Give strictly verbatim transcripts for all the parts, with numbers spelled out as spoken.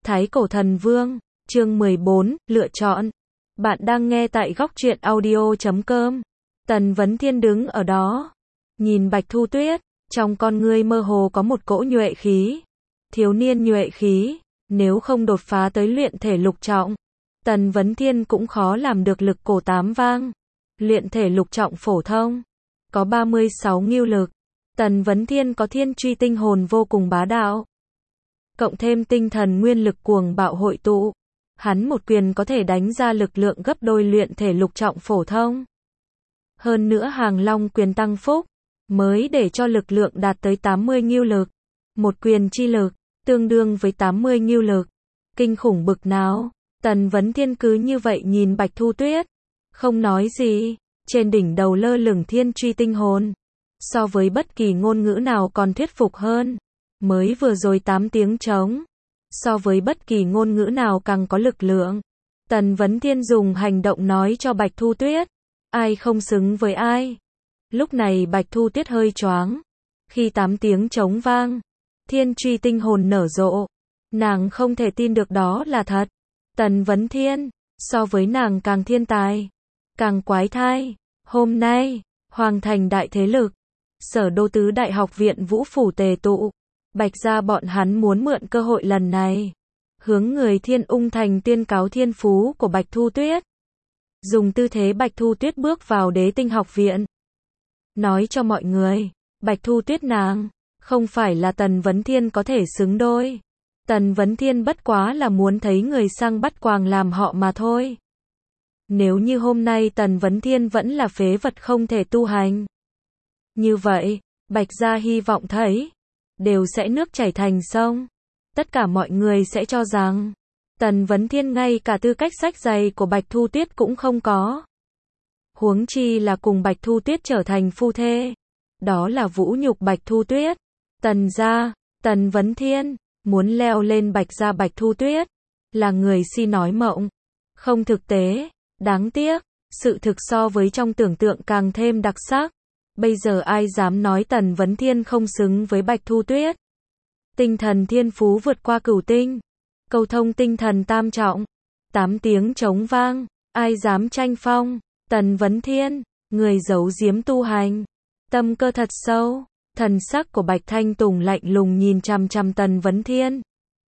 Thái Cổ Thần Vương, chương mười bốn, lựa chọn. Bạn đang nghe tại góc truyện audio chấm com. Tần Vấn Thiên đứng ở đó, nhìn Bạch Thu Tuyết, trong con ngươi mơ hồ có một cỗ nhuệ khí. Thiếu niên nhuệ khí, nếu không đột phá tới luyện thể lục trọng, Tần Vấn Thiên cũng khó làm được lực cổ tám vang. Luyện thể lục trọng phổ thông, có ba mươi sáu ngưu lực. Tần Vấn Thiên có thiên truy tinh hồn vô cùng bá đạo. Cộng thêm tinh thần nguyên lực cuồng bạo hội tụ, hắn một quyền có thể đánh ra lực lượng gấp đôi luyện thể lục trọng phổ thông. Hơn nữa Hàng Long quyền tăng phúc, mới để cho lực lượng đạt tới tám mươi ngưu lực. Một quyền chi lực, tương đương với tám mươi ngưu lực. Kinh khủng bực nào, Tần Vấn Thiên cứ như vậy nhìn Bạch Thu Tuyết, không nói gì, trên đỉnh đầu lơ lửng thiên truy tinh hồn. So với bất kỳ ngôn ngữ nào còn thuyết phục hơn. Mới vừa rồi tám tiếng trống, so với bất kỳ ngôn ngữ nào càng có lực lượng. Tần Vấn Thiên dùng hành động nói cho Bạch Thu Tuyết, ai không xứng với ai. Lúc này Bạch Thu Tuyết hơi choáng, khi tám tiếng trống vang, thiên truy tinh hồn nở rộ, nàng không thể tin được đó là thật. Tần Vấn Thiên, so với nàng càng thiên tài, càng quái thai. Hôm nay, Hoàng thành đại thế lực, Sở Đô tứ đại học viện Vũ phủ tề tụ. Bạch gia bọn hắn muốn mượn cơ hội lần này, hướng người Thiên Ung thành tuyên cáo thiên phú của Bạch Thu Tuyết. Dùng tư thế Bạch Thu Tuyết bước vào Đế Tinh học viện, nói cho mọi người, Bạch Thu Tuyết nàng, không phải là Tần Vấn Thiên có thể xứng đôi. Tần Vấn Thiên bất quá là muốn thấy người sang bắt quàng làm họ mà thôi. Nếu như hôm nay Tần Vấn Thiên vẫn là phế vật không thể tu hành, như vậy, Bạch gia hy vọng thấy, đều sẽ nước chảy thành sông. Tất cả mọi người sẽ cho rằng, Tần Vấn Thiên ngay cả tư cách sách giày của Bạch Thu Tuyết cũng không có. Huống chi là cùng Bạch Thu Tuyết trở thành phu thê. Đó là vũ nhục Bạch Thu Tuyết. Tần gia, Tần Vấn Thiên, muốn leo lên Bạch gia Bạch Thu Tuyết, là người si nói mộng, không thực tế, đáng tiếc, sự thực so với trong tưởng tượng càng thêm đặc sắc. Bây giờ ai dám nói Tần Vấn Thiên không xứng với Bạch Thu Tuyết. Tinh thần thiên phú vượt qua cửu tinh, cầu thông tinh thần tam trọng, tám tiếng trống vang, ai dám tranh phong. Tần Vấn Thiên, người giấu giếm tu hành, tâm cơ thật sâu. Thần sắc của Bạch Thanh Tùng lạnh lùng nhìn chằm chằm Tần Vấn Thiên.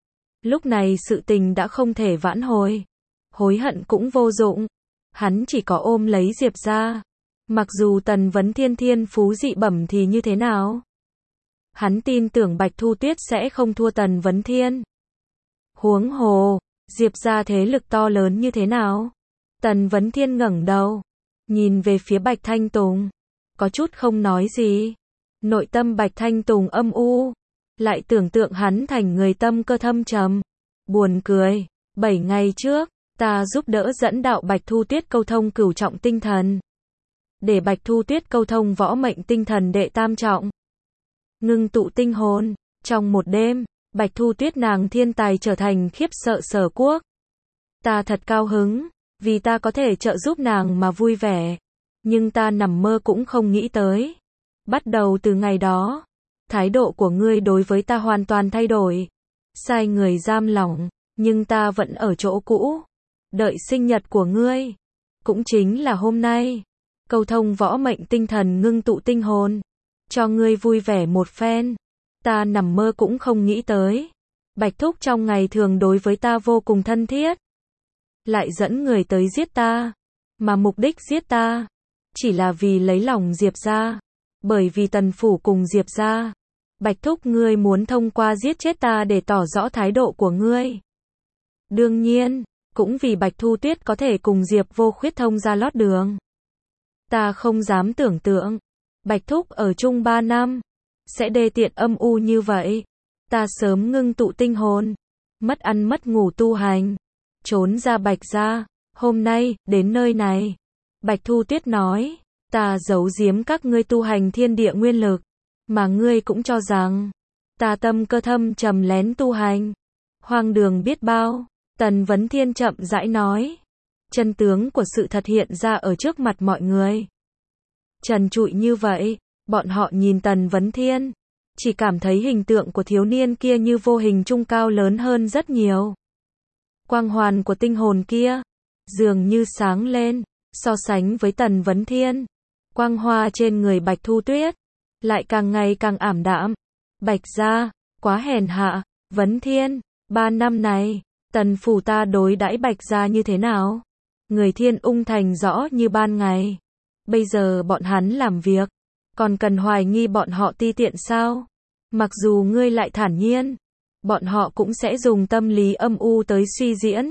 Lúc này sự tình đã không thể vãn hồi, hối hận cũng vô dụng, hắn chỉ có ôm lấy Diệp gia. Mặc dù Tần Vấn Thiên thiên phú dị bẩm thì như thế nào, hắn tin tưởng Bạch Thu Tuyết sẽ không thua Tần Vấn Thiên. Huống hồ, Diệp gia thế lực to lớn như thế nào. Tần Vấn Thiên ngẩng đầu, nhìn về phía Bạch Thanh Tùng, có chút không nói gì. Nội tâm Bạch Thanh Tùng âm u, lại tưởng tượng hắn thành người tâm cơ thâm trầm. Buồn cười, bảy ngày trước, ta giúp đỡ dẫn đạo Bạch Thu Tuyết câu thông cửu trọng tinh thần, để Bạch Thu Tuyết câu thông võ mệnh tinh thần đệ tam trọng, ngưng tụ tinh hồn. Trong một đêm, Bạch Thu Tuyết nàng thiên tài trở thành khiếp sợ sở quốc. Ta thật cao hứng, vì ta có thể trợ giúp nàng mà vui vẻ. Nhưng ta nằm mơ cũng không nghĩ tới, bắt đầu từ ngày đó, thái độ của ngươi đối với ta hoàn toàn thay đổi. Sai người giam lỏng, nhưng ta vẫn ở chỗ cũ, đợi sinh nhật của ngươi, cũng chính là hôm nay. Câu thông võ mệnh tinh thần ngưng tụ tinh hồn, cho ngươi vui vẻ một phen. Ta nằm mơ cũng không nghĩ tới, Bạch Thúc trong ngày thường đối với ta vô cùng thân thiết, lại dẫn người tới giết ta, mà mục đích giết ta chỉ là vì lấy lòng Diệp gia. Bởi vì Tần phủ cùng Diệp gia, Bạch Thúc ngươi muốn thông qua giết chết ta để tỏ rõ thái độ của ngươi. Đương nhiên, cũng vì Bạch Thu Tuyết có thể cùng Diệp Vô Khuyết thông ra lót đường. Ta không dám tưởng tượng, Bạch Thúc ở chung ba năm, sẽ đê tiện âm u như vậy. Ta sớm ngưng tụ tinh hồn, mất ăn mất ngủ tu hành, trốn ra Bạch gia. Hôm nay, đến nơi này, Bạch Thu Tuyết nói, ta giấu giếm các ngươi tu hành thiên địa nguyên lực, mà ngươi cũng cho rằng, ta tâm cơ thâm trầm lén tu hành. Hoang đường biết bao. Tần Vấn Thiên chậm rãi nói. Chân tướng của sự thật hiện ra ở trước mặt mọi người. Trần trụi như vậy, bọn họ nhìn Tần Vấn Thiên, chỉ cảm thấy hình tượng của thiếu niên kia như vô hình trung cao lớn hơn rất nhiều. Quang hoàn của tinh hồn kia, dường như sáng lên, so sánh với Tần Vấn Thiên. Quang hoa trên người Bạch Thu Tuyết, lại càng ngày càng ảm đạm. Bạch gia, quá hèn hạ, Vấn Thiên, ba năm này, Tần phủ ta đối đãi Bạch gia như thế nào? Người Thiên Ung Thành rõ như ban ngày. Bây giờ bọn hắn làm việc, còn cần hoài nghi bọn họ ti tiện sao? Mặc dù ngươi lại thản nhiên, bọn họ cũng sẽ dùng tâm lý âm u tới suy diễn.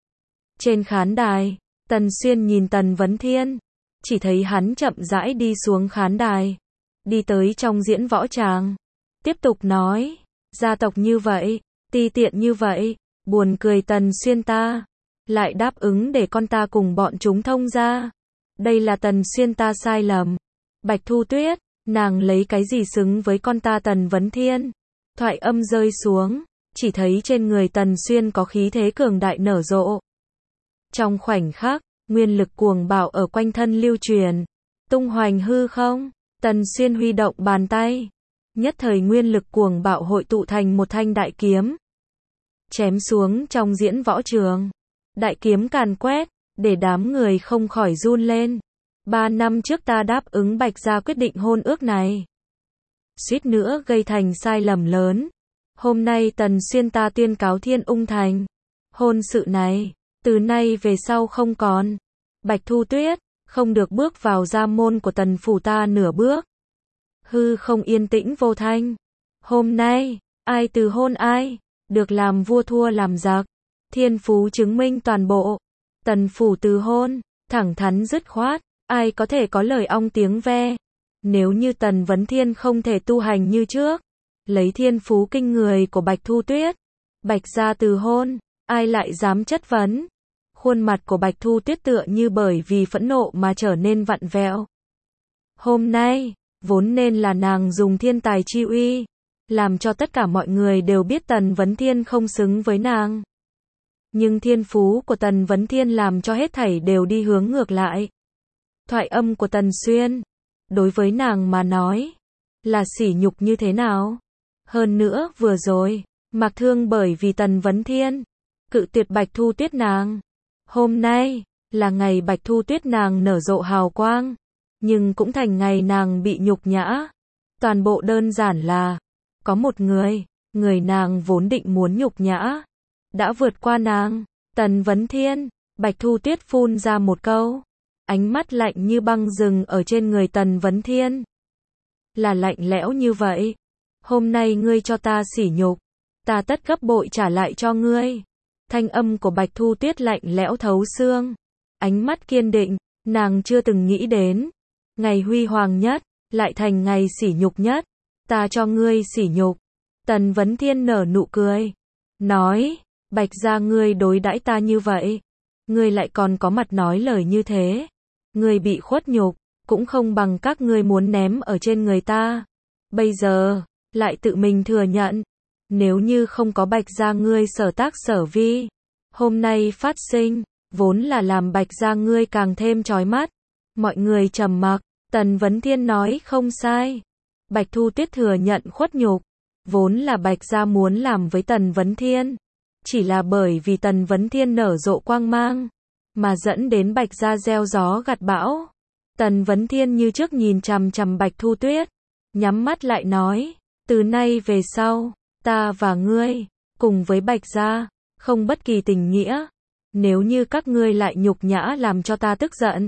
Trên khán đài, Tần Xuyên nhìn Tần Vấn Thiên, chỉ thấy hắn chậm rãi đi xuống khán đài, đi tới trong diễn võ tràng, tiếp tục nói, gia tộc như vậy, ti tiện như vậy, buồn cười Tần Xuyên ta, lại đáp ứng để con ta cùng bọn chúng thông gia. Đây là Tần Xuyên ta sai lầm. Bạch Thu Tuyết, nàng lấy cái gì xứng với con ta Tần Vấn Thiên? Thoại âm rơi xuống, chỉ thấy trên người Tần Xuyên có khí thế cường đại nở rộ. Trong khoảnh khắc, nguyên lực cuồng bạo ở quanh thân lưu truyền, tung hoành hư không, Tần Xuyên huy động bàn tay, nhất thời nguyên lực cuồng bạo hội tụ thành một thanh đại kiếm, chém xuống trong diễn võ trường. Đại kiếm càn quét, để đám người không khỏi run lên. Ba năm trước ta đáp ứng Bạch gia quyết định hôn ước này, suýt nữa gây thành sai lầm lớn. Hôm nay Tần Xuyên ta tuyên cáo Thiên Ung Thành, hôn sự này, từ nay về sau không còn. Bạch Thu Tuyết, không được bước vào gia môn của Tần phủ ta nửa bước. Hư không yên tĩnh vô thanh. Hôm nay, ai từ hôn ai, được làm vua thua làm giặc. Thiên phú chứng minh toàn bộ. Tần phủ từ hôn, thẳng thắn dứt khoát, ai có thể có lời ong tiếng ve. Nếu như Tần Vấn Thiên không thể tu hành như trước, lấy thiên phú kinh người của Bạch Thu Tuyết, Bạch gia từ hôn, ai lại dám chất vấn. Khuôn mặt của Bạch Thu Tuyết tựa như bởi vì phẫn nộ mà trở nên vặn vẹo. Hôm nay, vốn nên là nàng dùng thiên tài chi uy, làm cho tất cả mọi người đều biết Tần Vấn Thiên không xứng với nàng. Nhưng thiên phú của Tần Vấn Thiên làm cho hết thảy đều đi hướng ngược lại. Thoại âm của Tần Xuyên, đối với nàng mà nói, là sỉ nhục như thế nào? Hơn nữa, vừa rồi, Mạc Thương bởi vì Tần Vấn Thiên, cự tuyệt Bạch Thu Tuyết nàng. Hôm nay, là ngày Bạch Thu Tuyết nàng nở rộ hào quang, nhưng cũng thành ngày nàng bị nhục nhã. Toàn bộ đơn giản là, có một người, người nàng vốn định muốn nhục nhã, đã vượt qua nàng. Tần Vấn Thiên, Bạch Thu Tuyết phun ra một câu, ánh mắt lạnh như băng dừng ở trên người Tần Vấn Thiên. Là lạnh lẽo như vậy. Hôm nay ngươi cho ta sỉ nhục, ta tất gấp bội trả lại cho ngươi. Thanh âm của Bạch Thu Tuyết lạnh lẽo thấu xương, ánh mắt kiên định, nàng chưa từng nghĩ đến, ngày huy hoàng nhất, lại thành ngày sỉ nhục nhất. Ta cho ngươi sỉ nhục. Tần Vấn Thiên nở nụ cười, nói, Bạch gia ngươi đối đãi ta như vậy, ngươi lại còn có mặt nói lời như thế. Ngươi bị khuất nhục, cũng không bằng các ngươi muốn ném ở trên người ta. Bây giờ, lại tự mình thừa nhận, nếu như không có Bạch gia ngươi sở tác sở vi, hôm nay phát sinh, vốn là làm Bạch gia ngươi càng thêm chói mắt. Mọi người trầm mặc, Tần Vấn Thiên nói không sai. Bạch Thu Tuyết thừa nhận khuất nhục, vốn là Bạch gia muốn làm với Tần Vấn Thiên, chỉ là bởi vì Tần Vấn Thiên nở rộ quang mang, mà dẫn đến Bạch gia gieo gió gặt bão. Tần Vấn Thiên như trước nhìn chằm chằm Bạch Thu Tuyết, nhắm mắt lại nói, từ nay về sau, ta và ngươi, cùng với Bạch gia, không bất kỳ tình nghĩa. Nếu như các ngươi lại nhục nhã làm cho ta tức giận,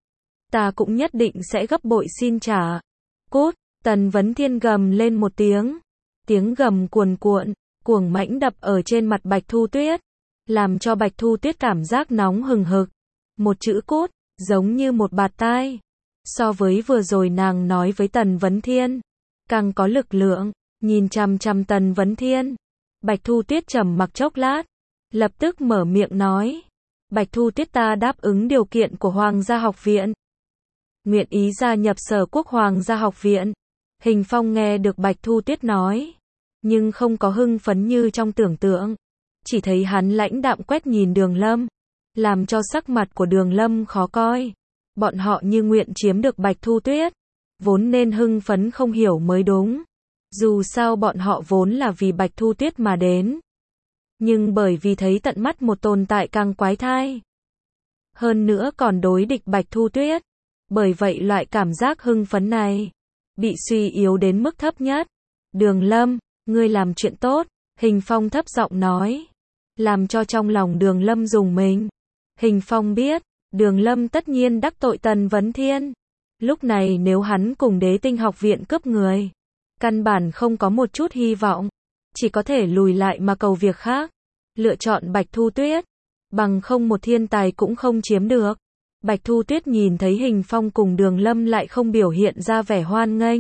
ta cũng nhất định sẽ gấp bội xin trả. Cút. Tần Vấn Thiên gầm lên một tiếng, tiếng gầm cuồn cuộn, cuồng mãnh đập ở trên mặt Bạch Thu Tuyết, làm cho Bạch Thu Tuyết cảm giác nóng hừng hực. Một chữ cút, giống như một bạt tai. So với vừa rồi nàng nói với Tần Vấn Thiên, càng có lực lượng. Nhìn chằm chằm Tần Vấn Thiên, Bạch Thu Tuyết trầm mặc chốc lát, lập tức mở miệng nói, Bạch Thu Tuyết ta đáp ứng điều kiện của Hoàng gia học viện, nguyện ý gia nhập Sở Quốc Hoàng gia học viện. Hình Phong nghe được Bạch Thu Tuyết nói, nhưng không có hưng phấn như trong tưởng tượng, chỉ thấy hắn lãnh đạm quét nhìn Đường Lâm, làm cho sắc mặt của Đường Lâm khó coi. Bọn họ như nguyện chiếm được Bạch Thu Tuyết, vốn nên hưng phấn không hiểu mới đúng. Dù sao bọn họ vốn là vì Bạch Thu Tuyết mà đến. nhưng bởi vì thấy tận mắt một tồn tại càng quái thai. Hơn nữa còn đối địch Bạch Thu Tuyết. Bởi vậy loại cảm giác hưng phấn này bị suy yếu đến mức thấp nhất. Đường Lâm, ngươi làm chuyện tốt, Hình Phong thấp giọng nói. Làm cho trong lòng Đường Lâm rùng mình. Hình Phong biết, Đường Lâm tất nhiên đắc tội Tần Vấn Thiên. Lúc này nếu hắn cùng Đế Tinh học viện cướp người, căn bản không có một chút hy vọng. Chỉ có thể lùi lại mà cầu việc khác. Lựa chọn Bạch Thu Tuyết. Bằng không một thiên tài cũng không chiếm được. Bạch Thu Tuyết nhìn thấy Hình Phong cùng Đường Lâm lại không biểu hiện ra vẻ hoan nghênh.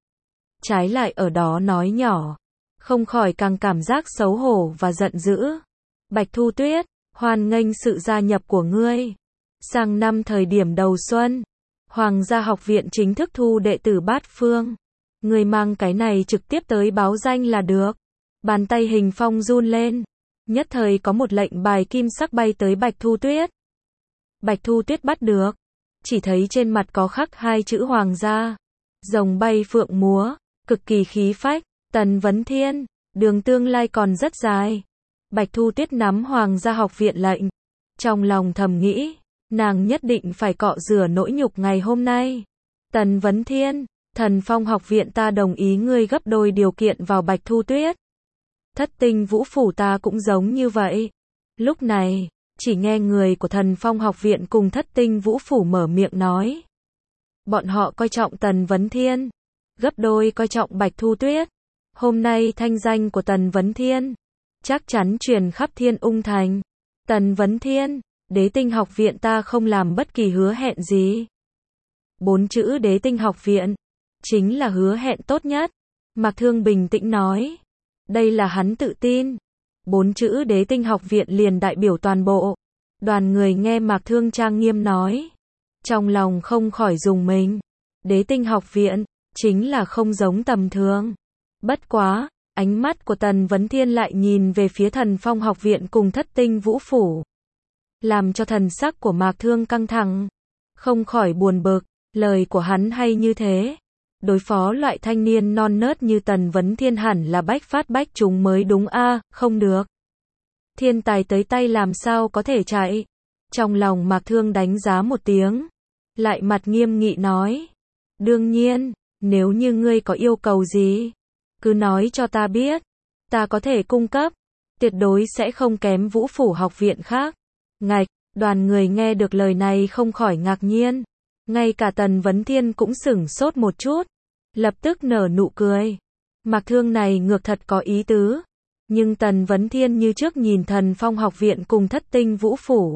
Trái lại ở đó nói nhỏ. Không khỏi càng cảm giác xấu hổ và giận dữ. Bạch Thu Tuyết, hoan nghênh sự gia nhập của ngươi. Sang năm thời điểm đầu xuân, Hoàng gia học viện chính thức thu đệ tử bát phương. Ngươi mang cái này trực tiếp tới báo danh là được. Bàn tay Hình Phong run lên. Nhất thời có một lệnh bài kim sắc bay tới Bạch Thu Tuyết. Bạch Thu Tuyết bắt được. Chỉ thấy trên mặt có khắc hai chữ Hoàng gia. Rồng bay phượng múa. Cực kỳ khí phách. Tần Vấn Thiên. Đường tương lai còn rất dài. Bạch Thu Tuyết nắm Hoàng gia học viện lệnh. Trong lòng thầm nghĩ. Nàng nhất định phải cọ rửa nỗi nhục ngày hôm nay. Tần Vấn Thiên. Thần Phong học viện ta đồng ý ngươi gấp đôi điều kiện vào Bạch Thu Tuyết. Thất tinh vũ phủ ta cũng giống như vậy. Lúc này, chỉ nghe người của Thần Phong học viện cùng thất tinh vũ phủ mở miệng nói. Bọn họ coi trọng Tần Vấn Thiên. Gấp đôi coi trọng Bạch Thu Tuyết. Hôm nay thanh danh của Tần Vấn Thiên chắc chắn truyền khắp Thiên Ung Thành. Tần Vấn Thiên, Đế Tinh học viện ta không làm bất kỳ hứa hẹn gì. Bốn chữ Đế Tinh học viện chính là hứa hẹn tốt nhất. Mạc Thương bình tĩnh nói. Đây là hắn tự tin. Bốn chữ Đế Tinh học viện liền đại biểu toàn bộ. Đoàn người nghe Mạc Thương trang nghiêm nói. Trong lòng không khỏi rùng mình. Đế Tinh học viện chính là không giống tầm thường. Bất quá, ánh mắt của Tần Vấn Thiên lại nhìn về phía Thần Phong học viện cùng thất tinh vũ phủ. Làm cho thần sắc của Mạc Thương căng thẳng. Không khỏi buồn bực, lời của hắn hay như thế. Đối phó loại thanh niên non nớt như Tần Vấn Thiên hẳn là bách phát bách trúng mới đúng a, à, không được. Thiên tài tới tay làm sao có thể chạy. Trong lòng Mạc Thương đánh giá một tiếng. Lại mặt nghiêm nghị nói. Đương nhiên, nếu như ngươi có yêu cầu gì, cứ nói cho ta biết. Ta có thể cung cấp. Tuyệt đối sẽ không kém vũ phủ học viện khác. Ngạch, đoàn người nghe được lời này không khỏi ngạc nhiên. Ngay cả Tần Vấn Thiên cũng sửng sốt một chút. Lập tức nở nụ cười. Mạc Thương này ngược thật có ý tứ. Nhưng Tần Vấn Thiên như trước nhìn Thần Phong học viện cùng thất tinh vũ phủ.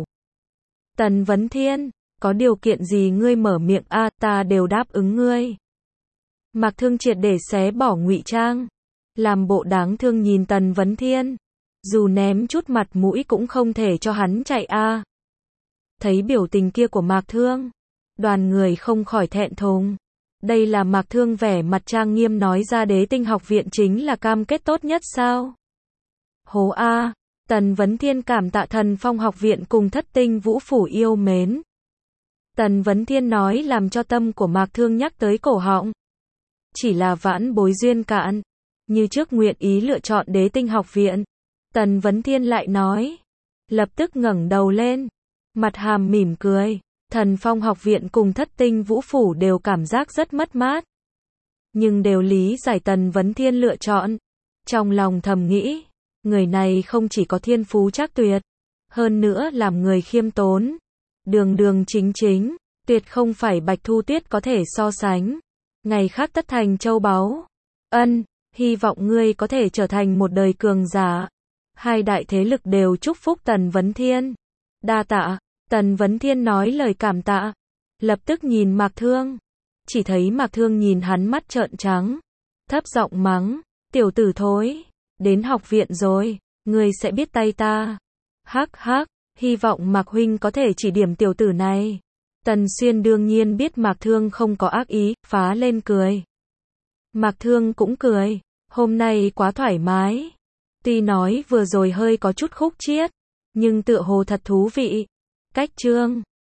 Tần Vấn Thiên, có điều kiện gì ngươi mở miệng a, à, ta đều đáp ứng ngươi. Mạc Thương triệt để xé bỏ ngụy trang. Làm bộ đáng thương nhìn Tần Vấn Thiên. Dù ném chút mặt mũi cũng không thể cho hắn chạy a. À. Thấy biểu tình kia của Mạc Thương. Đoàn người không khỏi thẹn thùng. Đây là Mạc Thương vẻ mặt trang nghiêm nói ra Đế Tinh học viện chính là cam kết tốt nhất sao? Hố a, à, Tần Vấn Thiên cảm tạ Thần Phong học viện cùng thất tinh vũ phủ yêu mến. Tần Vấn Thiên nói làm cho tâm của Mạc Thương nhắc tới cổ họng. Chỉ là vãn bối duyên cạn. Như trước nguyện ý lựa chọn Đế Tinh học viện. Tần Vấn Thiên lại nói. Lập tức ngẩng đầu lên. Mặt hàm mỉm cười. Thần Phong học viện cùng thất tinh vũ phủ đều cảm giác rất mất mát. Nhưng đều lý giải Tần Vấn Thiên lựa chọn. Trong lòng thầm nghĩ. Người này không chỉ có thiên phú trác tuyệt. Hơn nữa làm người khiêm tốn. Đường đường chính chính. Tuyệt không phải Bạch Thu Tuyết có thể so sánh. Ngày khác tất thành châu báu. Ân, hy vọng ngươi có thể trở thành một đời cường giả. Hai đại thế lực đều chúc phúc Tần Vấn Thiên. Đa tạ. Tần Vấn Thiên nói lời cảm tạ. Lập tức nhìn Mạc Thương. Chỉ thấy Mạc Thương nhìn hắn mắt trợn trắng. Thấp giọng mắng. Tiểu tử thối. Đến học viện rồi. Ngươi sẽ biết tay ta. Hắc hắc. Hy vọng Mạc huynh có thể chỉ điểm tiểu tử này. Tần Xuyên đương nhiên biết Mạc Thương không có ác ý. Phá lên cười. Mạc Thương cũng cười. Hôm nay quá thoải mái. Tuy nói vừa rồi hơi có chút khúc chiết. Nhưng tựa hồ thật thú vị. Cách chương